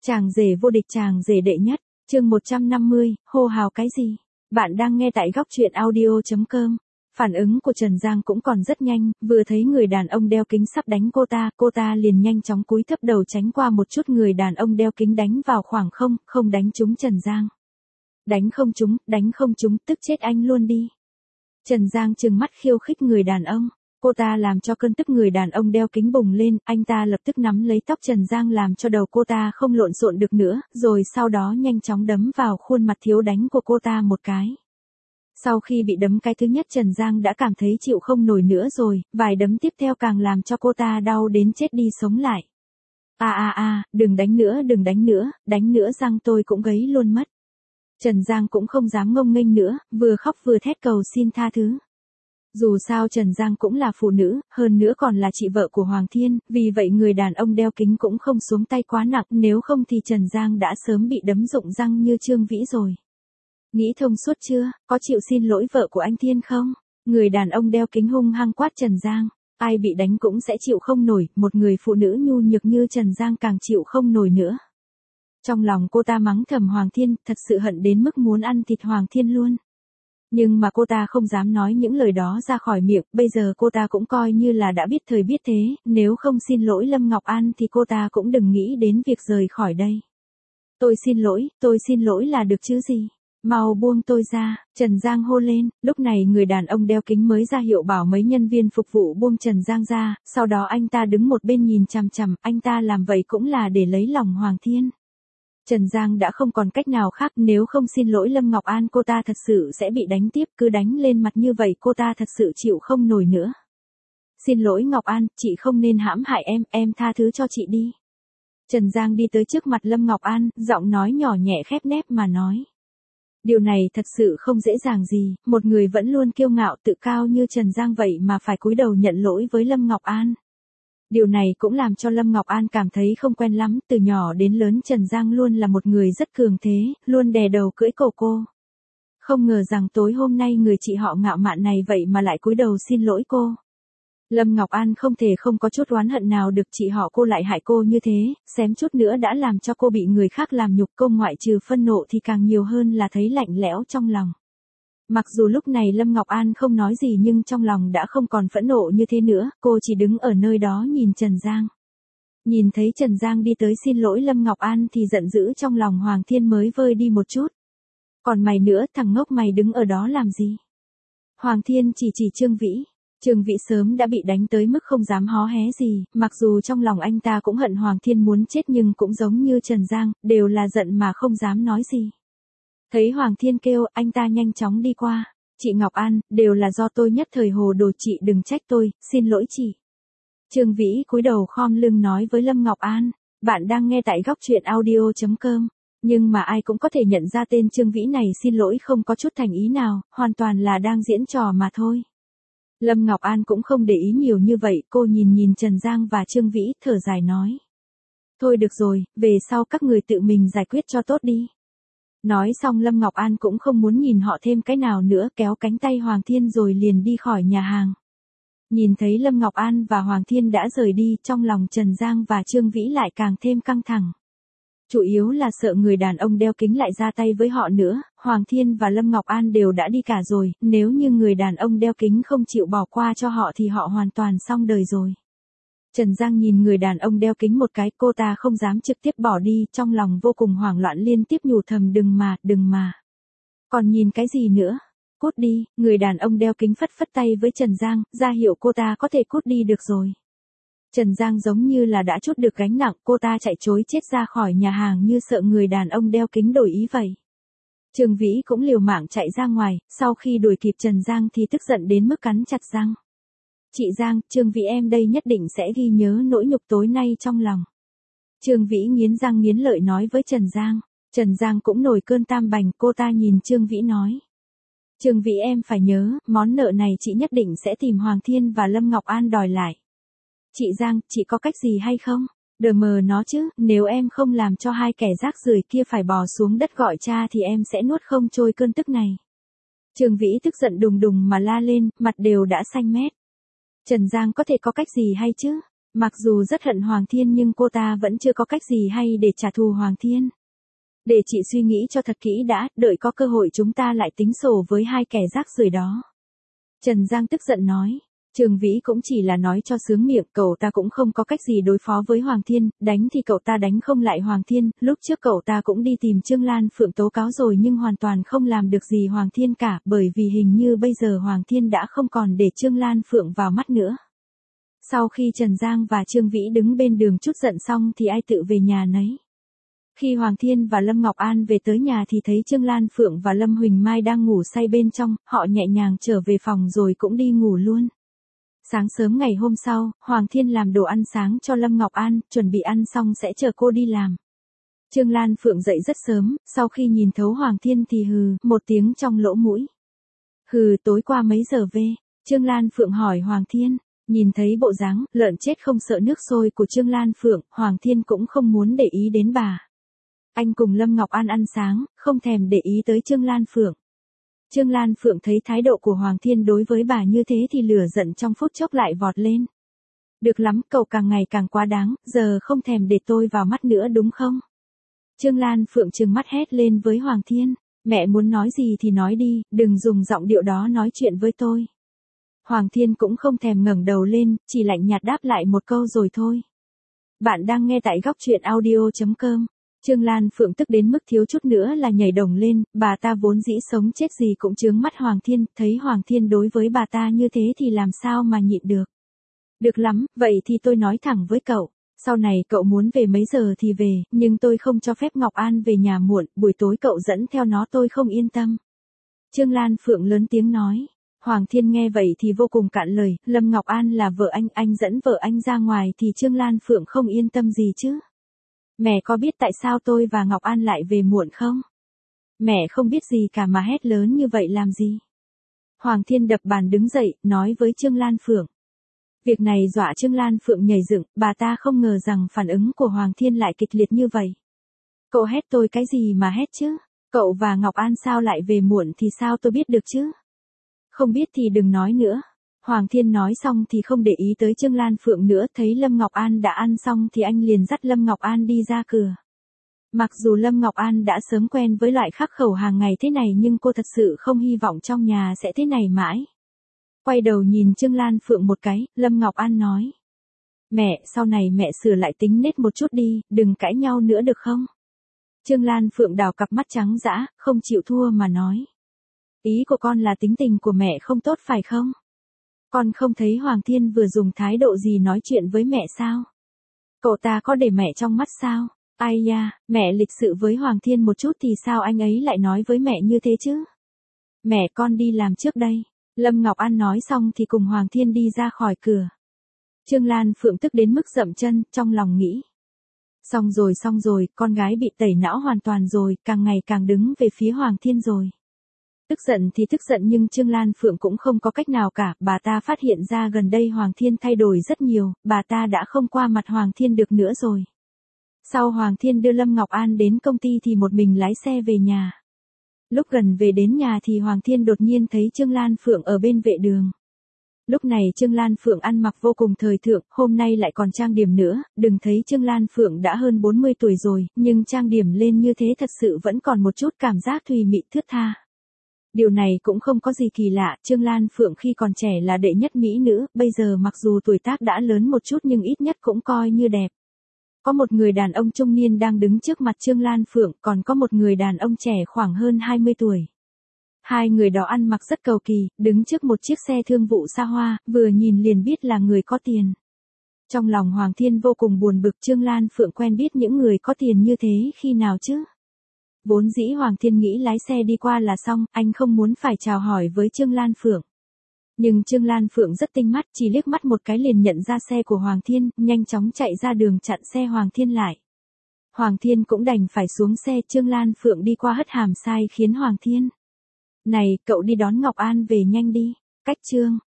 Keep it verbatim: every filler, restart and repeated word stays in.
Chàng rể vô địch, chàng rể đệ nhất, chương một trăm năm mươi, hô hào cái gì? Bạn đang nghe tại góc truyện audio chấm com. Phản ứng của Trần Giang cũng còn rất nhanh, vừa thấy người đàn ông đeo kính sắp đánh cô ta, cô ta liền nhanh chóng cúi thấp đầu tránh qua một chút, người đàn ông đeo kính đánh vào khoảng không, không đánh trúng Trần Giang. Đánh không trúng, đánh không trúng, tức chết anh luôn đi. Trần Giang trừng mắt khiêu khích người đàn ông. Cô ta làm cho cơn tức người đàn ông đeo kính bùng lên, anh ta lập tức nắm lấy tóc Trần Giang làm cho đầu cô ta không lộn xộn được nữa, rồi sau đó nhanh chóng đấm vào khuôn mặt thiếu đánh của cô ta một cái. Sau khi bị đấm cái thứ nhất, Trần Giang đã cảm thấy chịu không nổi nữa rồi, vài đấm tiếp theo càng làm cho cô ta đau đến chết đi sống lại. À à à, đừng đánh nữa, đừng đánh nữa, đánh nữa Giang tôi cũng gấy luôn mất. Trần Giang cũng không dám ngông nghênh nữa, vừa khóc vừa thét cầu xin tha thứ. Dù sao Trần Giang cũng là phụ nữ, hơn nữa còn là chị vợ của Hoàng Thiên, vì vậy người đàn ông đeo kính cũng không xuống tay quá nặng, nếu không thì Trần Giang đã sớm bị đấm rụng răng như Trương Vĩ rồi. Nghĩ thông suốt chưa, có chịu xin lỗi vợ của anh Thiên không? Người đàn ông đeo kính hung hăng quát Trần Giang, ai bị đánh cũng sẽ chịu không nổi, một người phụ nữ nhu nhược như Trần Giang càng chịu không nổi nữa. Trong lòng cô ta mắng thầm Hoàng Thiên, thật sự hận đến mức muốn ăn thịt Hoàng Thiên luôn. Nhưng mà cô ta không dám nói những lời đó ra khỏi miệng, bây giờ cô ta cũng coi như là đã biết thời biết thế, nếu không xin lỗi Lâm Ngọc An thì cô ta cũng đừng nghĩ đến việc rời khỏi đây. Tôi xin lỗi, tôi xin lỗi là được chứ gì? Mau buông tôi ra, Trần Giang hô lên, lúc này người đàn ông đeo kính mới ra hiệu bảo mấy nhân viên phục vụ buông Trần Giang ra, sau đó anh ta đứng một bên nhìn chằm chằm, anh ta làm vậy cũng là để lấy lòng Hoàng Thiên. Trần Giang đã không còn cách nào khác, nếu không xin lỗi Lâm Ngọc An cô ta thật sự sẽ bị đánh tiếp, cứ đánh lên mặt như vậy cô ta thật sự chịu không nổi nữa. Xin lỗi Ngọc An, chị không nên hãm hại em, em tha thứ cho chị đi. Trần Giang đi tới trước mặt Lâm Ngọc An, giọng nói nhỏ nhẹ khép nép mà nói. Điều này thật sự không dễ dàng gì, một người vẫn luôn kiêu ngạo tự cao như Trần Giang vậy mà phải cúi đầu nhận lỗi với Lâm Ngọc An. Điều này cũng làm cho Lâm Ngọc An cảm thấy không quen lắm, từ nhỏ đến lớn Trần Giang luôn là một người rất cường thế, luôn đè đầu cưỡi cổ cô. Không ngờ rằng tối hôm nay người chị họ ngạo mạn này vậy mà lại cúi đầu xin lỗi cô. Lâm Ngọc An không thể không có chút oán hận nào được, chị họ cô lại hại cô như thế, xém chút nữa đã làm cho cô bị người khác làm nhục, cô ngoại trừ phân nộ thì càng nhiều hơn là thấy lạnh lẽo trong lòng. Mặc dù lúc này Lâm Ngọc An không nói gì nhưng trong lòng đã không còn phẫn nộ như thế nữa, cô chỉ đứng ở nơi đó nhìn Trần Giang. Nhìn thấy Trần Giang đi tới xin lỗi Lâm Ngọc An thì giận dữ trong lòng Hoàng Thiên mới vơi đi một chút. Còn mày nữa, thằng ngốc mày đứng ở đó làm gì? Hoàng Thiên chỉ chỉ Trương Vĩ. Trương Vĩ sớm đã bị đánh tới mức không dám hó hé gì, mặc dù trong lòng anh ta cũng hận Hoàng Thiên muốn chết nhưng cũng giống như Trần Giang, đều là giận mà không dám nói gì. Thấy Hoàng Thiên kêu, anh ta nhanh chóng đi qua. Chị Ngọc An, đều là do tôi nhất thời hồ đồ, chị đừng trách tôi, xin lỗi chị. Trương Vĩ cúi đầu khom lưng nói với Lâm Ngọc An, bạn đang nghe tại góc truyện audio chấm com. Nhưng mà ai cũng có thể nhận ra tên Trương Vĩ này xin lỗi không có chút thành ý nào, hoàn toàn là đang diễn trò mà thôi. Lâm Ngọc An cũng không để ý nhiều như vậy, cô nhìn nhìn Trần Giang và Trương Vĩ, thở dài nói. Thôi được rồi, về sau các người tự mình giải quyết cho tốt đi. Nói xong Lâm Ngọc An cũng không muốn nhìn họ thêm cái nào nữa, kéo cánh tay Hoàng Thiên rồi liền đi khỏi nhà hàng. Nhìn thấy Lâm Ngọc An và Hoàng Thiên đã rời đi, trong lòng Trần Giang và Trương Vĩ lại càng thêm căng thẳng. Chủ yếu là sợ người đàn ông đeo kính lại ra tay với họ nữa, Hoàng Thiên và Lâm Ngọc An đều đã đi cả rồi, nếu như người đàn ông đeo kính không chịu bỏ qua cho họ thì họ hoàn toàn xong đời rồi. Trần Giang nhìn người đàn ông đeo kính một cái, cô ta không dám trực tiếp bỏ đi, trong lòng vô cùng hoảng loạn liên tiếp nhủ thầm đừng mà, đừng mà. Còn nhìn cái gì nữa? Cút đi, người đàn ông đeo kính phất phất tay với Trần Giang, ra hiệu cô ta có thể cút đi được rồi. Trần Giang giống như là đã trút được gánh nặng, cô ta chạy trối chết ra khỏi nhà hàng như sợ người đàn ông đeo kính đổi ý vậy. Trương Vĩ cũng liều mạng chạy ra ngoài, sau khi đuổi kịp Trần Giang thì tức giận đến mức cắn chặt răng. Chị Giang, Trương Vĩ em đây nhất định sẽ ghi nhớ nỗi nhục tối nay trong lòng. Trương Vĩ nghiến răng nghiến lợi nói với Trần Giang. Trần Giang cũng nổi cơn tam bành, cô ta nhìn Trương Vĩ nói. Trương Vĩ em phải nhớ, món nợ này chị nhất định sẽ tìm Hoàng Thiên và Lâm Ngọc An đòi lại. Chị Giang, chị có cách gì hay không? Đờ mờ nó chứ, nếu em không làm cho hai kẻ rác rưởi kia phải bò xuống đất gọi cha thì em sẽ nuốt không trôi cơn tức này. Trương Vĩ tức giận đùng đùng mà la lên, mặt đều đã xanh mét. Trần Giang có thể có cách gì hay chứ? Mặc dù rất hận Hoàng Thiên nhưng cô ta vẫn chưa có cách gì hay để trả thù Hoàng Thiên. Để chị suy nghĩ cho thật kỹ đã, đợi có cơ hội chúng ta lại tính sổ với hai kẻ rác rưởi đó. Trần Giang tức giận nói. Trường Vĩ cũng chỉ là nói cho sướng miệng, cậu ta cũng không có cách gì đối phó với Hoàng Thiên, đánh thì cậu ta đánh không lại Hoàng Thiên, lúc trước cậu ta cũng đi tìm Trương Lan Phượng tố cáo rồi nhưng hoàn toàn không làm được gì Hoàng Thiên cả, bởi vì hình như bây giờ Hoàng Thiên đã không còn để Trương Lan Phượng vào mắt nữa. Sau khi Trần Giang và Trương Vĩ đứng bên đường chút giận xong thì ai tự về nhà nấy. Khi Hoàng Thiên và Lâm Ngọc An về tới nhà thì thấy Trương Lan Phượng và Lâm Huỳnh Mai đang ngủ say bên trong, họ nhẹ nhàng trở về phòng rồi cũng đi ngủ luôn. Sáng sớm ngày hôm sau, Hoàng Thiên làm đồ ăn sáng cho Lâm Ngọc An, chuẩn bị ăn xong sẽ chờ cô đi làm. Trương Lan Phượng dậy rất sớm, sau khi nhìn thấu Hoàng Thiên thì hừ, một tiếng trong lỗ mũi. Hừ, tối qua mấy giờ về? Trương Lan Phượng hỏi Hoàng Thiên. Nhìn thấy bộ dáng, lợn chết không sợ nước sôi của Trương Lan Phượng, Hoàng Thiên cũng không muốn để ý đến bà. Anh cùng Lâm Ngọc An ăn sáng, không thèm để ý tới Trương Lan Phượng. Trương Lan Phượng thấy thái độ của Hoàng Thiên đối với bà như thế thì lửa giận trong phút chốc lại vọt lên. Được lắm, cậu càng ngày càng quá đáng, giờ không thèm để tôi vào mắt nữa đúng không? Trương Lan Phượng trừng mắt hét lên với Hoàng Thiên. Mẹ muốn nói gì thì nói đi, đừng dùng giọng điệu đó nói chuyện với tôi. Hoàng Thiên cũng không thèm ngẩng đầu lên, chỉ lạnh nhạt đáp lại một câu rồi thôi. Bạn đang nghe tại góc truyện audio chấm com. Trương Lan Phượng tức đến mức thiếu chút nữa là nhảy đồng lên, bà ta vốn dĩ sống chết gì cũng chướng mắt Hoàng Thiên, thấy Hoàng Thiên đối với bà ta như thế thì làm sao mà nhịn được. Được lắm, vậy thì tôi nói thẳng với cậu, sau này cậu muốn về mấy giờ thì về, nhưng tôi không cho phép Ngọc An về nhà muộn, buổi tối cậu dẫn theo nó tôi không yên tâm. Trương Lan Phượng lớn tiếng nói. Hoàng Thiên nghe vậy thì vô cùng cạn lời, Lâm Ngọc An là vợ anh, anh dẫn vợ anh ra ngoài thì Trương Lan Phượng không yên tâm gì chứ. Mẹ có biết tại sao tôi và Ngọc An lại về muộn không? Mẹ không biết gì cả mà hét lớn như vậy làm gì? Hoàng Thiên đập bàn đứng dậy, nói với Trương Lan Phượng. Việc này dọa Trương Lan Phượng nhảy dựng, bà ta không ngờ rằng phản ứng của Hoàng Thiên lại kịch liệt như vậy. Cậu hét tôi cái gì mà hét chứ? Cậu và Ngọc An sao lại về muộn thì sao tôi biết được chứ? Không biết thì đừng nói nữa. Hoàng Thiên nói xong thì không để ý tới Trương Lan Phượng nữa, thấy Lâm Ngọc An đã ăn xong thì anh liền dắt Lâm Ngọc An đi ra cửa. Mặc dù Lâm Ngọc An đã sớm quen với loại khắc khẩu hàng ngày thế này nhưng cô thật sự không hy vọng trong nhà sẽ thế này mãi. Quay đầu nhìn Trương Lan Phượng một cái, Lâm Ngọc An nói. Mẹ, sau này mẹ sửa lại tính nết một chút đi, đừng cãi nhau nữa được không? Trương Lan Phượng đào cặp mắt trắng dã, không chịu thua mà nói. Ý của con là tính tình của mẹ không tốt phải không? Con không thấy Hoàng Thiên vừa dùng thái độ gì nói chuyện với mẹ sao? Cậu ta có để mẹ trong mắt sao? Ai da, mẹ lịch sự với Hoàng Thiên một chút thì sao anh ấy lại nói với mẹ như thế chứ? Mẹ con đi làm trước đây. Lâm Ngọc An nói xong thì cùng Hoàng Thiên đi ra khỏi cửa. Trương Lan Phượng tức đến mức dậm chân, trong lòng nghĩ. Xong rồi xong rồi, con gái bị tẩy não hoàn toàn rồi, càng ngày càng đứng về phía Hoàng Thiên rồi. Tức giận thì tức giận nhưng Trương Lan Phượng cũng không có cách nào cả, bà ta phát hiện ra gần đây Hoàng Thiên thay đổi rất nhiều, bà ta đã không qua mặt Hoàng Thiên được nữa rồi. Sau Hoàng Thiên đưa Lâm Ngọc An đến công ty thì một mình lái xe về nhà. Lúc gần về đến nhà thì Hoàng Thiên đột nhiên thấy Trương Lan Phượng ở bên vệ đường. Lúc này Trương Lan Phượng ăn mặc vô cùng thời thượng, hôm nay lại còn trang điểm nữa, đừng thấy Trương Lan Phượng đã hơn bốn mươi tuổi rồi, nhưng trang điểm lên như thế thật sự vẫn còn một chút cảm giác thùy mị thướt tha. Điều này cũng không có gì kỳ lạ, Trương Lan Phượng khi còn trẻ là đệ nhất mỹ nữ, bây giờ mặc dù tuổi tác đã lớn một chút nhưng ít nhất cũng coi như đẹp. Có một người đàn ông trung niên đang đứng trước mặt Trương Lan Phượng, còn có một người đàn ông trẻ khoảng hơn hai mươi tuổi. Hai người đó ăn mặc rất cầu kỳ, đứng trước một chiếc xe thương vụ xa hoa, vừa nhìn liền biết là người có tiền. Trong lòng Hoàng Thiên vô cùng buồn bực, Trương Lan Phượng quen biết những người có tiền như thế khi nào chứ? Vốn dĩ Hoàng Thiên nghĩ lái xe đi qua là xong, anh không muốn phải chào hỏi với Trương Lan Phượng. Nhưng Trương Lan Phượng rất tinh mắt, chỉ liếc mắt một cái liền nhận ra xe của Hoàng Thiên, nhanh chóng chạy ra đường chặn xe Hoàng Thiên lại. Hoàng Thiên cũng đành phải xuống xe, Trương Lan Phượng đi qua hất hàm sai khiến Hoàng Thiên. Này, cậu đi đón Ngọc An về nhanh đi. Cách Trương